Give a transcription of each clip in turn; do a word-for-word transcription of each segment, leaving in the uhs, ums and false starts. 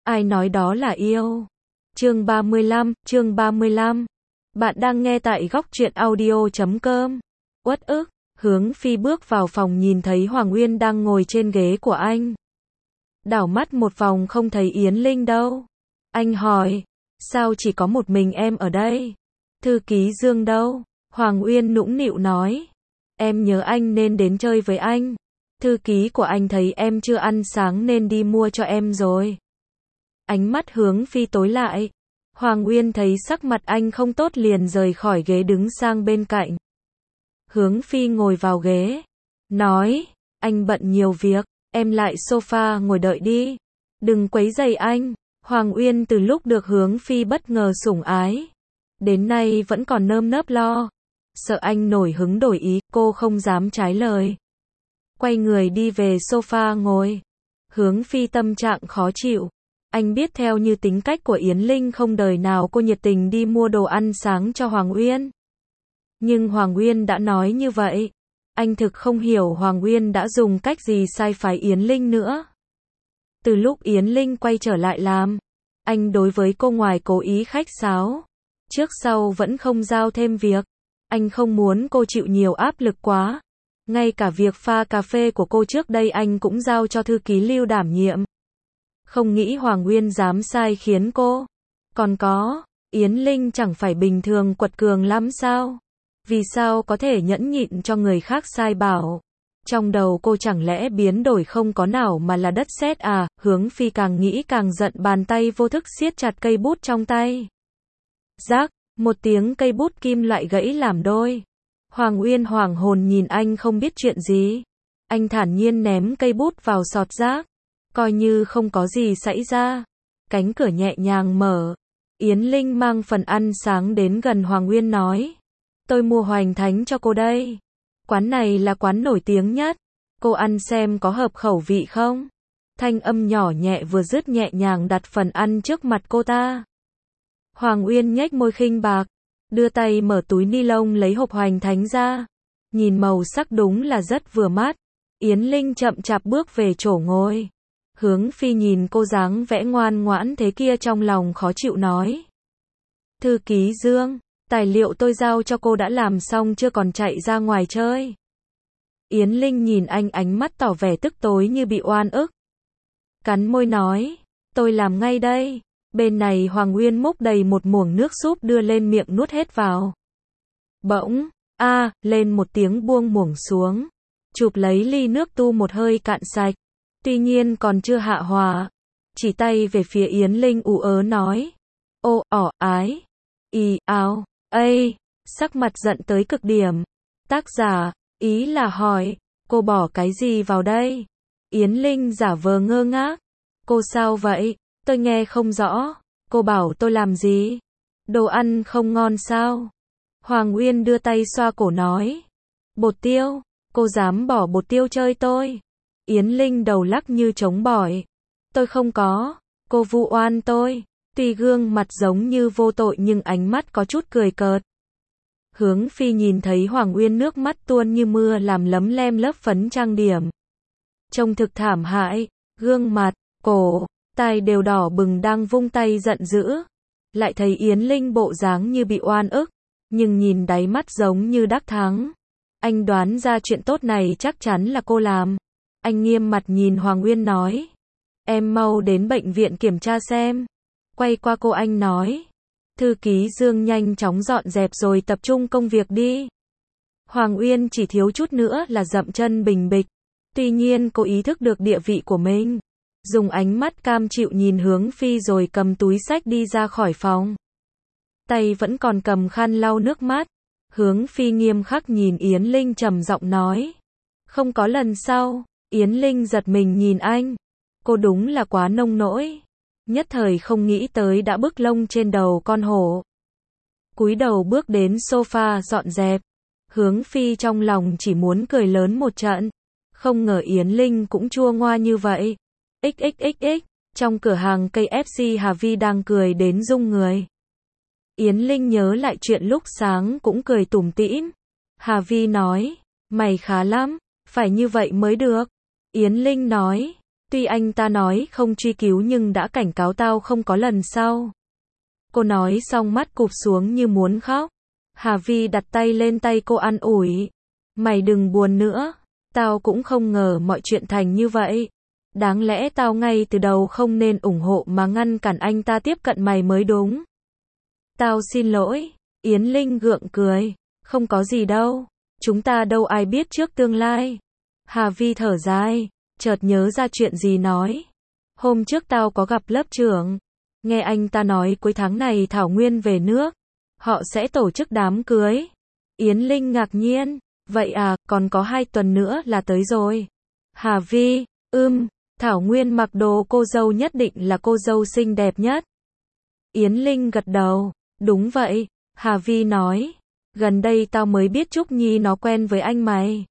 Ai nói đó là yêu? Chương ba mươi lăm, chương ba mươi lăm. Bạn đang nghe tại góc truyện audio chấm com. Uất ức, Hướng Phi bước vào phòng nhìn thấy Hoàng Uyên đang ngồi trên ghế của anh. Đảo mắt một vòng không thấy Yến Linh đâu. Anh hỏi, sao chỉ có một mình em ở đây? Thư ký Dương đâu? Hoàng Uyên nũng nịu nói, em nhớ anh nên đến chơi với anh. Thư ký của anh thấy em chưa ăn sáng nên đi mua cho em rồi. Ánh mắt Hướng Phi tối lại. Hoàng Uyên thấy sắc mặt anh không tốt liền rời khỏi ghế đứng sang bên cạnh. Hướng Phi ngồi vào ghế, nói, anh bận nhiều việc, em lại sofa ngồi đợi đi. Đừng quấy rầy anh. Hoàng Uyên từ lúc được Hướng Phi bất ngờ sủng ái, đến nay vẫn còn nơm nớp lo. Sợ anh nổi hứng đổi ý, cô không dám trái lời. Quay người đi về sofa ngồi. Hướng Phi tâm trạng khó chịu. Anh biết theo như tính cách của Yến Linh không đời nào cô nhiệt tình đi mua đồ ăn sáng cho Hoàng Uyên. Nhưng Hoàng Uyên đã nói như vậy. Anh thực không hiểu Hoàng Uyên đã dùng cách gì sai phái Yến Linh nữa. Từ lúc Yến Linh quay trở lại làm, anh đối với cô ngoài cố ý khách sáo, trước sau vẫn không giao thêm việc. Anh không muốn cô chịu nhiều áp lực quá. Ngay cả việc pha cà phê của cô trước đây anh cũng giao cho thư ký Lưu đảm nhiệm. Không nghĩ Hoàng Uyên dám sai khiến cô. Còn có, Yến Linh chẳng phải bình thường quật cường lắm sao? Vì sao có thể nhẫn nhịn cho người khác sai bảo? Trong đầu cô chẳng lẽ biến đổi không có nào mà là đất sét à? Hướng Phi càng nghĩ càng giận, bàn tay vô thức siết chặt cây bút trong tay. Rác, một tiếng cây bút kim loại gãy làm đôi. Hoàng Uyên hoảng hồn nhìn anh không biết chuyện gì. Anh thản nhiên ném cây bút vào sọt rác. Coi như không có gì xảy ra. Cánh cửa nhẹ nhàng mở. Yến Linh mang phần ăn sáng đến gần Hoàng Uyên nói, tôi mua Hoành Thánh cho cô đây. Quán này là quán nổi tiếng nhất. Cô ăn xem có hợp khẩu vị không? Thanh âm nhỏ nhẹ vừa dứt nhẹ nhàng đặt phần ăn trước mặt cô ta. Hoàng Uyên nhếch môi khinh bạc, đưa tay mở túi ni lông lấy hộp Hoành Thánh ra. Nhìn màu sắc đúng là rất vừa mắt. Yến Linh chậm chạp bước về chỗ ngồi. Hướng Phi nhìn cô dáng vẻ ngoan ngoãn thế kia trong lòng khó chịu nói, thư ký Dương, tài liệu tôi giao cho cô đã làm xong chưa còn chạy ra ngoài chơi? Yến Linh nhìn anh ánh mắt tỏ vẻ tức tối như bị oan ức. Cắn môi nói, tôi làm ngay đây. Bên này Hoàng Uyên múc đầy một muỗng nước súp đưa lên miệng nuốt hết vào. Bỗng, a, à, lên một tiếng buông muỗng xuống. Chụp lấy ly nước tu một hơi cạn sạch. Tuy nhiên còn chưa hạ hòa. Chỉ tay về phía Yến Linh ú ớ nói, ô, ỏ, ái, y, áo, ây, sắc mặt giận tới cực điểm. Tác giả, ý là hỏi, cô bỏ cái gì vào đây? Yến Linh giả vờ ngơ ngác. Cô sao vậy? Tôi nghe không rõ. Cô bảo tôi làm gì? Đồ ăn không ngon sao? Hoàng Uyên đưa tay xoa cổ nói, bột tiêu, cô dám bỏ bột tiêu chơi tôi? Yến Linh đầu lắc như trống bỏi. Tôi không có. Cô vu oan tôi. Tuy gương mặt giống như vô tội nhưng ánh mắt có chút cười cợt. Hướng Phi nhìn thấy Hoàng Uyên nước mắt tuôn như mưa làm lấm lem lớp phấn trang điểm. Trông thực thảm hại. Gương mặt, cổ, tai đều đỏ bừng đang vung tay giận dữ. Lại thấy Yến Linh bộ dáng như bị oan ức. Nhưng nhìn đáy mắt giống như đắc thắng. Anh đoán ra chuyện tốt này chắc chắn là cô làm. Anh nghiêm mặt nhìn Hoàng Uyên nói, em mau đến bệnh viện kiểm tra xem. Quay qua cô anh nói, thư ký Dương nhanh chóng dọn dẹp rồi tập trung công việc đi. Hoàng Uyên chỉ thiếu chút nữa là dậm chân bình bịch. Tuy nhiên cô ý thức được địa vị của mình. Dùng ánh mắt cam chịu nhìn Hướng Phi rồi cầm túi xách đi ra khỏi phòng. Tay vẫn còn cầm khăn lau nước mắt. Hướng Phi nghiêm khắc nhìn Yến Linh trầm giọng nói, không có lần sau. Yến Linh giật mình nhìn anh. Cô đúng là quá nông nỗi. Nhất thời không nghĩ tới đã bức lông trên đầu con hổ. Cúi đầu bước đến sofa dọn dẹp. Hướng Phi trong lòng chỉ muốn cười lớn một trận. Không ngờ Yến Linh cũng chua ngoa như vậy. Xxxx, trong cửa hàng ca ép xê Hà Vi đang cười đến rung người. Yến Linh nhớ lại chuyện lúc sáng cũng cười tủm tỉm. Hà Vi nói, mày khá lắm, phải như vậy mới được. Yến Linh nói, Tuy anh ta nói không truy cứu nhưng đã cảnh cáo tao không có lần sau. Cô nói xong mắt cụp xuống như muốn khóc. Hà Vi đặt tay lên tay cô an ủi. Mày đừng buồn nữa. Tao cũng không ngờ mọi chuyện thành như vậy. Đáng lẽ tao ngay từ đầu không nên ủng hộ mà ngăn cản anh ta tiếp cận mày mới đúng. Tao xin lỗi. Yến Linh gượng cười. Không có gì đâu. Chúng ta đâu ai biết trước tương lai. Hà Vi thở dài. Chợt nhớ ra chuyện gì nói. Hôm trước tao có gặp lớp trưởng. Nghe anh ta nói cuối tháng này Thảo Nguyên về nước. Họ sẽ tổ chức đám cưới. Yến Linh ngạc nhiên. Vậy à, còn có hai tuần nữa là tới rồi. Hà Vi, ưm, Thảo Nguyên mặc đồ cô dâu nhất định là cô dâu xinh đẹp nhất. Yến Linh gật đầu. Đúng vậy. Hà Vi nói. Gần đây tao mới biết Trúc Nhi nó quen với anh mày.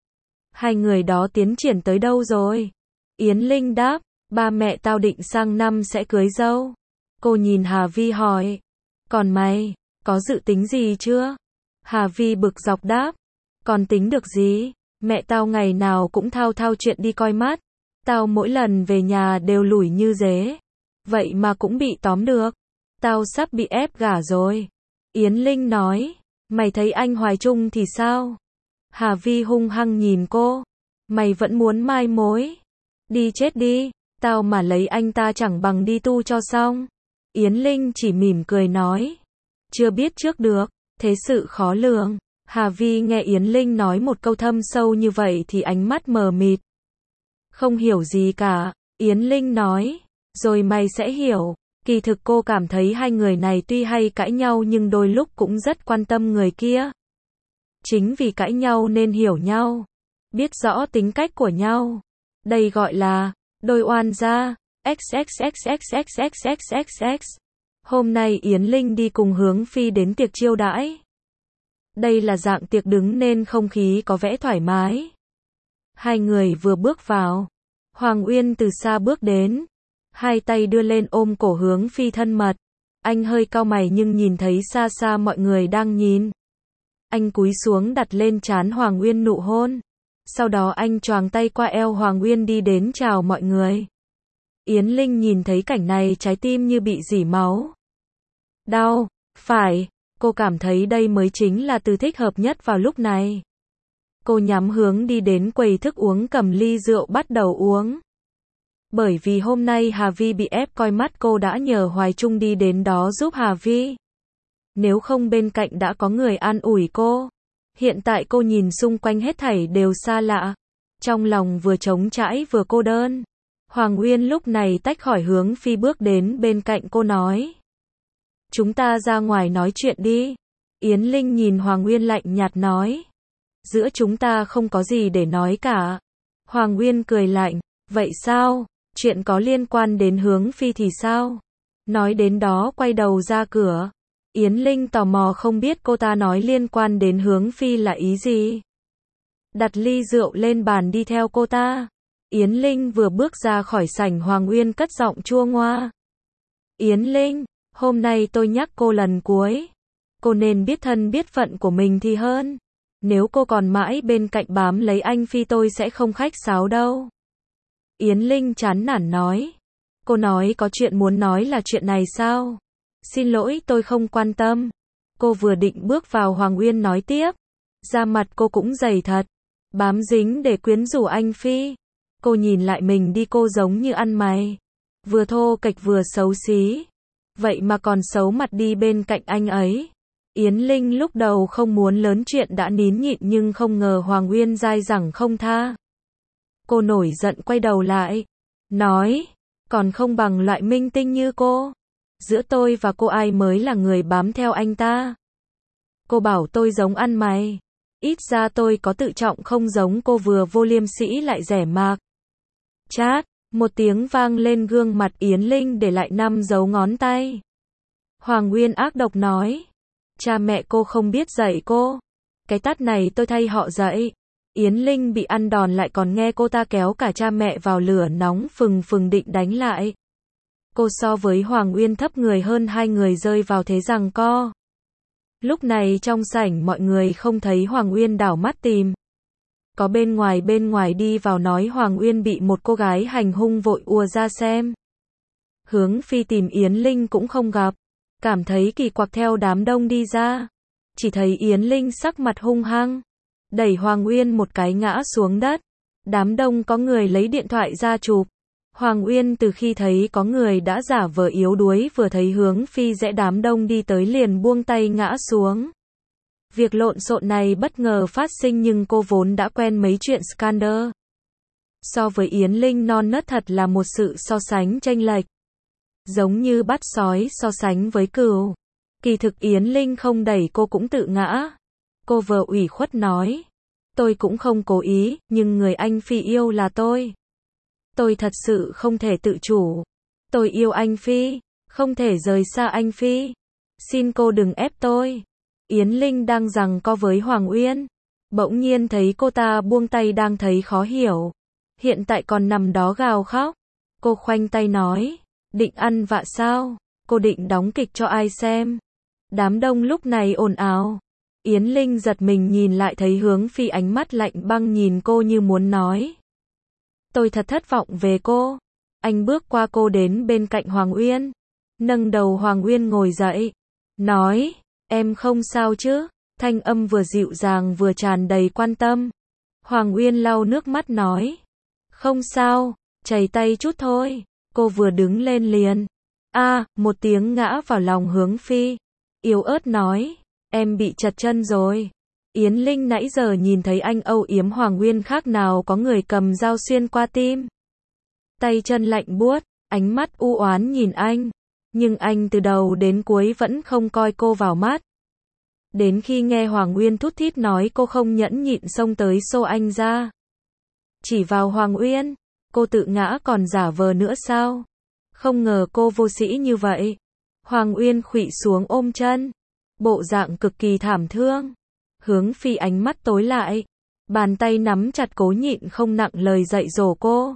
Hai người đó tiến triển tới đâu rồi? Yến Linh đáp. Ba mẹ tao định sang năm sẽ cưới dâu. Cô nhìn Hà Vi hỏi. Còn mày, có dự tính gì chưa? Hà Vi bực dọc đáp. Còn tính được gì? Mẹ tao ngày nào cũng thao thao chuyện đi coi mắt. Tao mỗi lần về nhà đều lủi như dế. Vậy mà cũng bị tóm được. Tao sắp bị ép gả rồi. Yến Linh nói. Mày thấy anh Hoài Trung thì sao? Hà Vi hung hăng nhìn cô. Mày vẫn muốn mai mối. Đi chết đi. Tao mà lấy anh ta chẳng bằng đi tu cho xong. Yến Linh chỉ mỉm cười nói. Chưa biết trước được. Thế sự khó lường. Hà Vi nghe Yến Linh nói một câu thâm sâu như vậy thì ánh mắt mờ mịt. Không hiểu gì cả. Yến Linh nói. Rồi mày sẽ hiểu. Kỳ thực cô cảm thấy hai người này tuy hay cãi nhau nhưng đôi lúc cũng rất quan tâm người kia. Chính vì cãi nhau nên hiểu nhau. Biết rõ tính cách của nhau. Đây gọi là đôi oan gia. xxxxxxxxxxx. Hôm nay Yến Linh đi cùng Hướng Phi đến tiệc chiêu đãi. Đây là dạng tiệc đứng nên không khí có vẻ thoải mái. Hai người vừa bước vào. Hoàng Uyên từ xa bước đến. Hai tay đưa lên ôm cổ Hướng Phi thân mật. Anh hơi cau mày nhưng nhìn thấy xa xa mọi người đang nhìn. Anh cúi xuống đặt lên trán Hoàng Uyên nụ hôn. Sau đó anh choàng tay qua eo Hoàng Uyên đi đến chào mọi người. Yến Linh nhìn thấy cảnh này trái tim như bị rỉ máu. Đau, phải, cô cảm thấy đây mới chính là từ thích hợp nhất vào lúc này. Cô nhắm hướng đi đến quầy thức uống cầm ly rượu bắt đầu uống. Bởi vì hôm nay Hà Vi bị ép coi mắt cô đã nhờ Hoài Trung đi đến đó giúp Hà Vi. Nếu không bên cạnh đã có người an ủi cô. Hiện tại cô nhìn xung quanh hết thảy đều xa lạ. Trong lòng vừa trống trải vừa cô đơn. Hoàng Uyên lúc này tách khỏi Hướng Phi bước đến bên cạnh cô nói. Chúng ta ra ngoài nói chuyện đi. Yến Linh nhìn Hoàng Uyên lạnh nhạt nói. Giữa chúng ta không có gì để nói cả. Hoàng Uyên cười lạnh. Vậy sao? Chuyện có liên quan đến Hướng Phi thì sao? Nói đến đó quay đầu ra cửa. Yến Linh tò mò không biết cô ta nói liên quan đến Hướng Phi là ý gì. Đặt ly rượu lên bàn đi theo cô ta. Yến Linh vừa bước ra khỏi sảnh Hoàng Uyên cất giọng chua ngoa. Yến Linh, hôm nay tôi nhắc cô lần cuối. Cô nên biết thân biết phận của mình thì hơn. Nếu cô còn mãi bên cạnh bám lấy anh Phi tôi sẽ không khách sáo đâu. Yến Linh chán nản nói. Cô nói có chuyện muốn nói là chuyện này sao? Xin lỗi tôi không quan tâm. Cô vừa định bước vào Hoàng Uyên nói tiếp. Da mặt cô cũng dày thật. Bám dính để quyến rũ anh Phi. Cô nhìn lại mình đi cô giống như ăn mày. Vừa thô kệch vừa xấu xí. Vậy mà còn xấu mặt đi bên cạnh anh ấy. Yến Linh lúc đầu không muốn lớn chuyện đã nín nhịn nhưng không ngờ Hoàng Uyên dai dẳng không tha. Cô nổi giận quay đầu lại. Nói. Còn không bằng loại minh tinh như cô. Giữa tôi và cô ai mới là người bám theo anh ta. Cô bảo tôi giống ăn mày. Ít ra tôi có tự trọng không giống cô vừa vô liêm sĩ lại rẻ mạc. Chát, một tiếng vang lên gương mặt Yến Linh để lại năm dấu ngón tay. Hoàng Uyên ác độc nói. Cha mẹ cô không biết dạy cô. Cái tát này tôi thay họ dạy. Yến Linh bị ăn đòn lại còn nghe cô ta kéo cả cha mẹ vào lửa nóng phừng phừng định đánh lại. Cô so với Hoàng Uyên thấp người hơn hai người rơi vào thế giằng co. Lúc này trong sảnh mọi người không thấy Hoàng Uyên đảo mắt tìm. có bên ngoài bên ngoài đi vào nói Hoàng Uyên bị một cô gái hành hung vội ùa ra xem. Hướng Phi tìm Yến Linh cũng không gặp, cảm thấy kỳ quặc theo đám đông đi ra, chỉ thấy Yến Linh sắc mặt hung hăng, đẩy Hoàng Uyên một cái ngã xuống đất. Đám đông có người lấy điện thoại ra chụp. Hoàng Uyên từ khi thấy có người đã giả vờ yếu đuối vừa thấy Hướng Phi rẽ đám đông đi tới liền buông tay ngã xuống. Việc lộn xộn này bất ngờ phát sinh nhưng cô vốn đã quen mấy chuyện scandal. So với Yến Linh non nớt thật là một sự so sánh chênh lệch. Giống như bắt sói so sánh với cừu. Kỳ thực Yến Linh không đẩy cô cũng tự ngã. Cô vờ ủy khuất nói. Tôi cũng không cố ý, nhưng người anh Phi yêu là tôi. Tôi thật sự không thể tự chủ. Tôi yêu anh Phi, không thể rời xa anh Phi. Xin cô đừng ép tôi. Yến Linh đang giằng co với Hoàng Uyên. Bỗng nhiên thấy cô ta buông tay đang thấy khó hiểu. Hiện tại còn nằm đó gào khóc. Cô khoanh tay nói. Định ăn vạ sao? Cô định đóng kịch cho ai xem? Đám đông lúc này ồn ào. Yến Linh giật mình nhìn lại thấy Hướng Phi ánh mắt lạnh băng nhìn cô như muốn nói. Tôi thật thất vọng về cô. Anh bước qua cô đến bên cạnh Hoàng Uyên. Nâng đầu Hoàng Uyên ngồi dậy. Nói, em không sao chứ? Thanh âm vừa dịu dàng vừa tràn đầy quan tâm. Hoàng Uyên lau nước mắt nói. Không sao, chảy tay chút thôi. Cô vừa đứng lên liền. A, một tiếng ngã vào lòng Hướng Phi. Yếu ớt nói. Em bị chật chân rồi. Yến Linh nãy giờ nhìn thấy anh âu yếm Hoàng Uyên khác nào có người cầm dao xuyên qua tim. Tay chân lạnh buốt, ánh mắt u oán nhìn anh. Nhưng anh từ đầu đến cuối vẫn không coi cô vào mắt. Đến khi nghe Hoàng Uyên thút thít nói cô không nhẫn nhịn xông tới xô anh ra. Chỉ vào Hoàng Uyên, cô tự ngã còn giả vờ nữa sao? Không ngờ cô vô sĩ như vậy. Hoàng Uyên khuỵu xuống ôm chân. Bộ dạng cực kỳ thảm thương. Hướng Phi ánh mắt tối lại. Bàn tay nắm chặt cố nhịn không nặng lời dạy dỗ cô.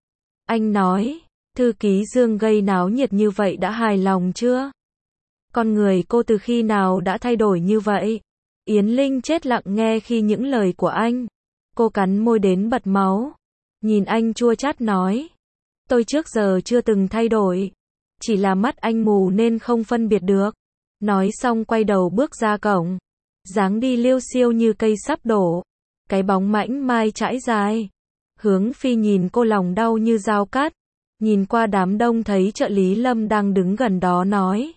Anh nói, thư ký Dương gây náo nhiệt như vậy đã hài lòng chưa? Con người cô từ khi nào đã thay đổi như vậy? Yến Linh chết lặng nghe khi những lời của anh. Cô cắn môi đến bật máu. Nhìn anh chua chát nói. Tôi trước giờ chưa từng thay đổi. Chỉ là mắt anh mù nên không phân biệt được. Nói xong quay đầu bước ra cổng. Dáng đi liêu xiêu như cây sắp đổ. Cái bóng mảnh mai trải dài. Hướng Phi nhìn cô lòng đau như dao cắt. Nhìn qua đám đông thấy trợ lý Lâm đang đứng gần đó nói.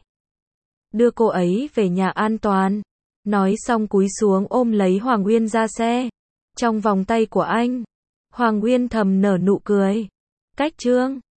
Đưa cô ấy về nhà an toàn. Nói xong cúi xuống ôm lấy Hoàng Uyên ra xe. Trong vòng tay của anh. Hoàng Uyên thầm nở nụ cười. Cách chương